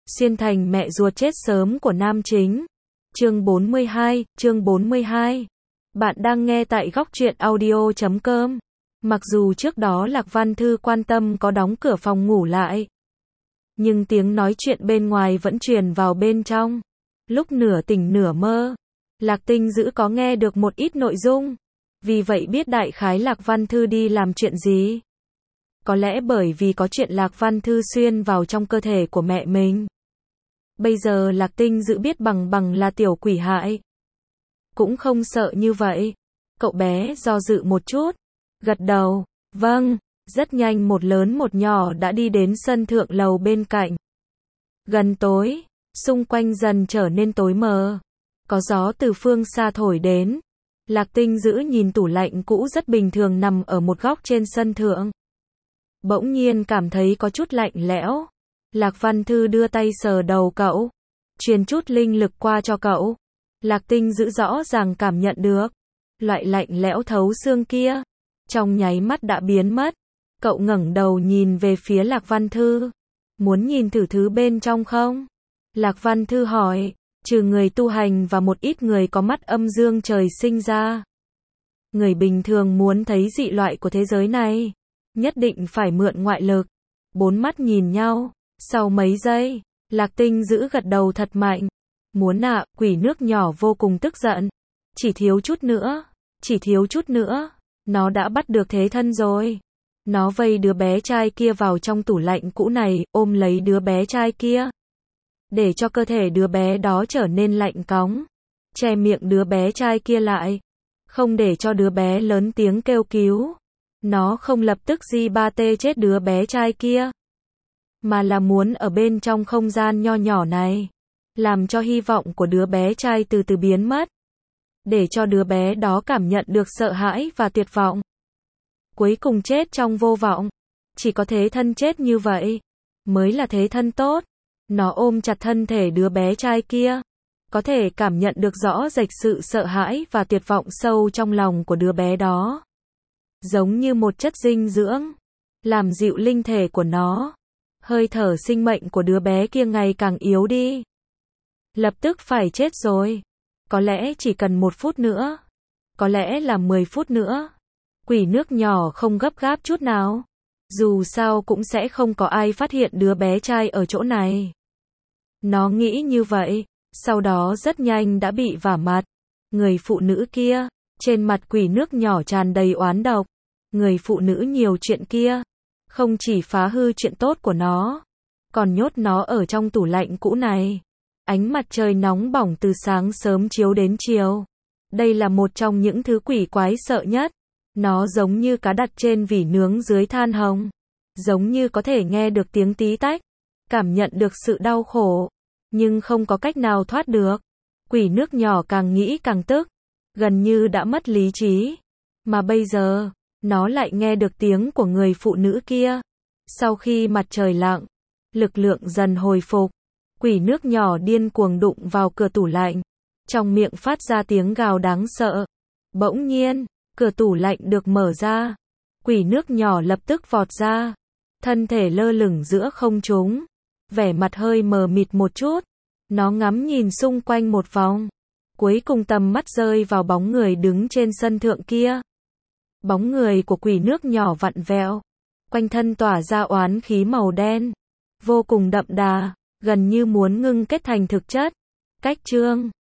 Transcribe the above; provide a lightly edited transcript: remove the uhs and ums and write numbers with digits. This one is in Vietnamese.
Xuyên thành mẹ ruột chết sớm của nam chính. Chương 42. Bạn đang nghe tại góc truyện audio.com. Mặc dù trước đó Lạc Văn Thư quan tâm có đóng cửa phòng ngủ lại, nhưng tiếng nói chuyện bên ngoài vẫn truyền vào bên trong. Lúc nửa tỉnh nửa mơ, Lạc Tinh Dữ có nghe được một ít nội dung, vì vậy biết đại khái Lạc Văn Thư đi làm chuyện gì. Có lẽ bởi vì có chuyện Lạc Văn Thư xuyên vào trong cơ thể của mẹ mình. Bây giờ Lạc Tinh Dữ biết bằng là tiểu quỷ hại, cũng không sợ như vậy. Cậu bé do dự một chút, gật đầu, vâng. Rất nhanh một lớn một nhỏ đã đi đến sân thượng lầu bên cạnh. Gần tối, xung quanh dần trở nên tối mờ. Có gió từ phương xa thổi đến. Lạc Tinh Dữ nhìn tủ lạnh cũ rất bình thường nằm ở một góc trên sân thượng. Bỗng nhiên cảm thấy có chút lạnh lẽo. Lạc Văn Thư đưa tay sờ đầu cậu, truyền chút linh lực qua cho cậu. Lạc Tinh Dữ rõ ràng cảm nhận được loại lạnh lẽo thấu xương kia, trong nháy mắt đã biến mất. Cậu ngẩng đầu nhìn về phía Lạc Văn Thư. Muốn nhìn thử thứ bên trong không? Lạc Văn Thư hỏi. Trừ người tu hành và một ít người có mắt âm dương trời sinh ra, người bình thường muốn thấy dị loại của thế giới này, nhất định phải mượn ngoại lực. Bốn mắt nhìn nhau. Sau mấy giây, Lạc Tinh Dữ gật đầu thật mạnh. Muốn ạ. Quỷ nước nhỏ vô cùng tức giận. Chỉ thiếu chút nữa, nó đã bắt được thế thân rồi. Nó vây đứa bé trai kia vào trong tủ lạnh cũ này, ôm lấy đứa bé trai kia, để cho cơ thể đứa bé đó trở nên lạnh cóng, che miệng đứa bé trai kia lại, không để cho đứa bé lớn tiếng kêu cứu. Nó không lập tức tê chết đứa bé trai kia, mà là muốn ở bên trong không gian nho nhỏ này, làm cho hy vọng của đứa bé trai từ từ biến mất, để cho đứa bé đó cảm nhận được sợ hãi và tuyệt vọng, cuối cùng chết trong vô vọng. Chỉ có thế thân chết như vậy mới là thế thân tốt. Nó ôm chặt thân thể đứa bé trai kia, có thể cảm nhận được rõ rệt sự sợ hãi và tuyệt vọng sâu trong lòng của đứa bé đó, giống như một chất dinh dưỡng, làm dịu linh thể của nó. Hơi thở sinh mệnh của đứa bé kia ngày càng yếu đi. Lập tức phải chết rồi. Có lẽ chỉ cần 1 phút nữa. Có lẽ là 10 phút nữa. Quỷ nước nhỏ không gấp gáp chút nào. Dù sao cũng sẽ không có ai phát hiện đứa bé trai ở chỗ này. Nó nghĩ như vậy. Sau đó rất nhanh đã bị vả mặt. Người phụ nữ kia, trên mặt quỷ nước nhỏ tràn đầy oán độc. Người phụ nữ nhiều chuyện kia, không chỉ phá hư chuyện tốt của nó, còn nhốt nó ở trong tủ lạnh cũ này. Ánh mặt trời nóng bỏng từ sáng sớm chiếu đến chiều. Đây là một trong những thứ quỷ quái sợ nhất. Nó giống như cá đặt trên vỉ nướng dưới than hồng. Giống như có thể nghe được tiếng tí tách, cảm nhận được sự đau khổ, nhưng không có cách nào thoát được. Quỷ nước nhỏ càng nghĩ càng tức, gần như đã mất lý trí. Mà bây giờ, nó lại nghe được tiếng của người phụ nữ kia. Sau khi mặt trời lặn, lực lượng dần hồi phục, quỷ nước nhỏ điên cuồng đụng vào cửa tủ lạnh, trong miệng phát ra tiếng gào đáng sợ. Bỗng nhiên, cửa tủ lạnh được mở ra. Quỷ nước nhỏ lập tức vọt ra, thân thể lơ lửng giữa không trung, vẻ mặt hơi mờ mịt một chút. Nó ngắm nhìn xung quanh một vòng, cuối cùng tầm mắt rơi vào bóng người đứng trên sân thượng kia. Bóng người của quỷ nước nhỏ vặn vẹo, quanh thân tỏa ra oán khí màu đen, vô cùng đậm đà, gần như muốn ngưng kết thành thực chất. Cách chương